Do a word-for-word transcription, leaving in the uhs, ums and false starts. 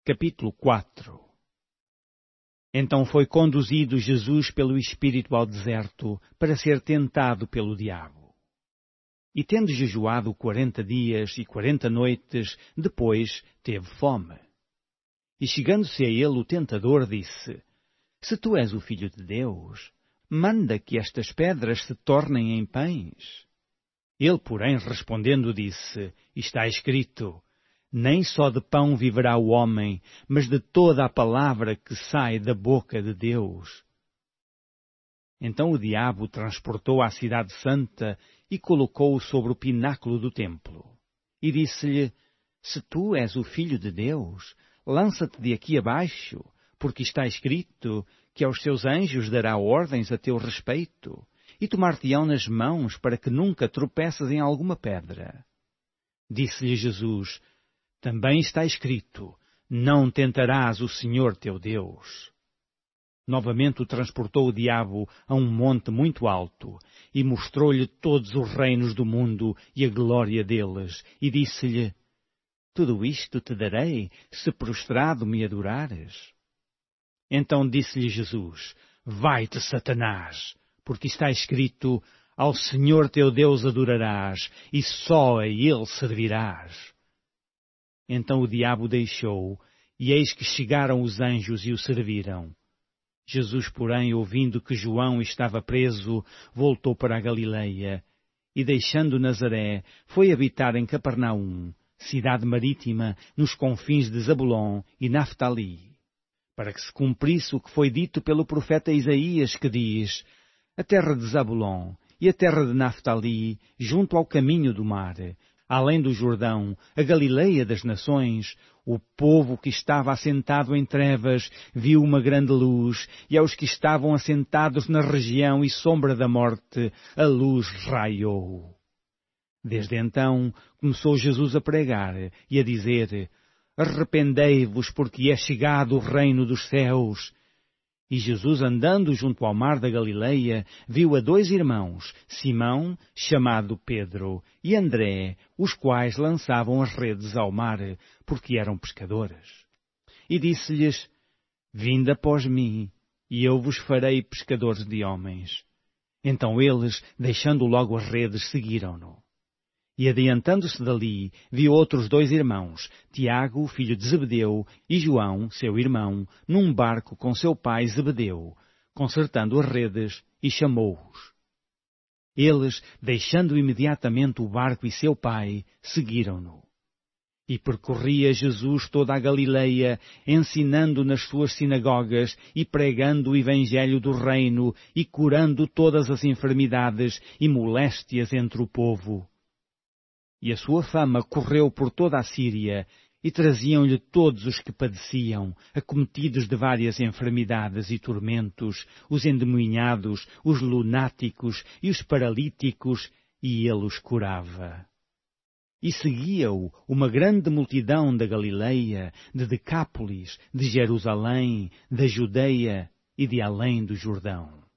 Capítulo quatro. Então foi conduzido Jesus pelo Espírito ao deserto para ser tentado pelo diabo. E tendo jejuado quarenta dias e quarenta noites, depois teve fome. E chegando-se a ele o tentador disse: Se tu és o Filho de Deus, manda que estas pedras se tornem em pães. Ele, porém, respondendo, disse: Está escrito: Nem só de pão viverá o homem, mas de toda a palavra que sai da boca de Deus. Então o diabo o transportou à cidade santa e colocou-o sobre o pináculo do templo. E disse-lhe: Se tu és o Filho de Deus, lança-te de aqui abaixo, porque está escrito que aos seus anjos dará ordens a teu respeito, e tomar-te-ão nas mãos para que nunca tropeças em alguma pedra. Disse-lhe Jesus: Também está escrito: Não tentarás o Senhor teu Deus. Novamente o transportou o diabo a um monte muito alto, e mostrou-lhe todos os reinos do mundo e a glória deles, e disse-lhe: Tudo isto te darei, se prostrado me adorares. Então disse-lhe Jesus: Vai-te, Satanás, porque está escrito: Ao Senhor teu Deus adorarás, e só a Ele servirás. Então o diabo deixou, e eis que chegaram os anjos e o serviram. Jesus, porém, ouvindo que João estava preso, voltou para a Galileia, e deixando Nazaré, foi habitar em Capernaum, cidade marítima, nos confins de Zabulon e Naftali, para que se cumprisse o que foi dito pelo profeta Isaías, que diz: A terra de Zabulon e a terra de Naftali, junto ao caminho do mar, além do Jordão, a Galileia das nações, o povo que estava assentado em trevas viu uma grande luz, e aos que estavam assentados na região e sombra da morte, a luz raiou. Desde então começou Jesus a pregar e a dizer: Arrependei-vos, porque é chegado o reino dos céus. E Jesus, andando junto ao mar da Galileia, viu a dois irmãos, Simão, chamado Pedro, e André, os quais lançavam as redes ao mar, porque eram pescadores. E disse-lhes: Vinde após mim, e eu vos farei pescadores de homens. Então eles, deixando logo as redes, seguiram-no. E adiantando-se dali, viu outros dois irmãos, Tiago, filho de Zebedeu, e João, seu irmão, num barco com seu pai Zebedeu, consertando as redes, e chamou-os. Eles, deixando imediatamente o barco e seu pai, seguiram-no. E percorria Jesus toda a Galileia, ensinando nas suas sinagogas e pregando o evangelho do reino e curando todas as enfermidades e moléstias entre o povo. E a sua fama correu por toda a Síria, e traziam-lhe todos os que padeciam, acometidos de várias enfermidades e tormentos, os endemoniados, os lunáticos e os paralíticos, e ele os curava. E seguia-o uma grande multidão da Galileia, de Decápolis, de Jerusalém, da Judeia e de além do Jordão.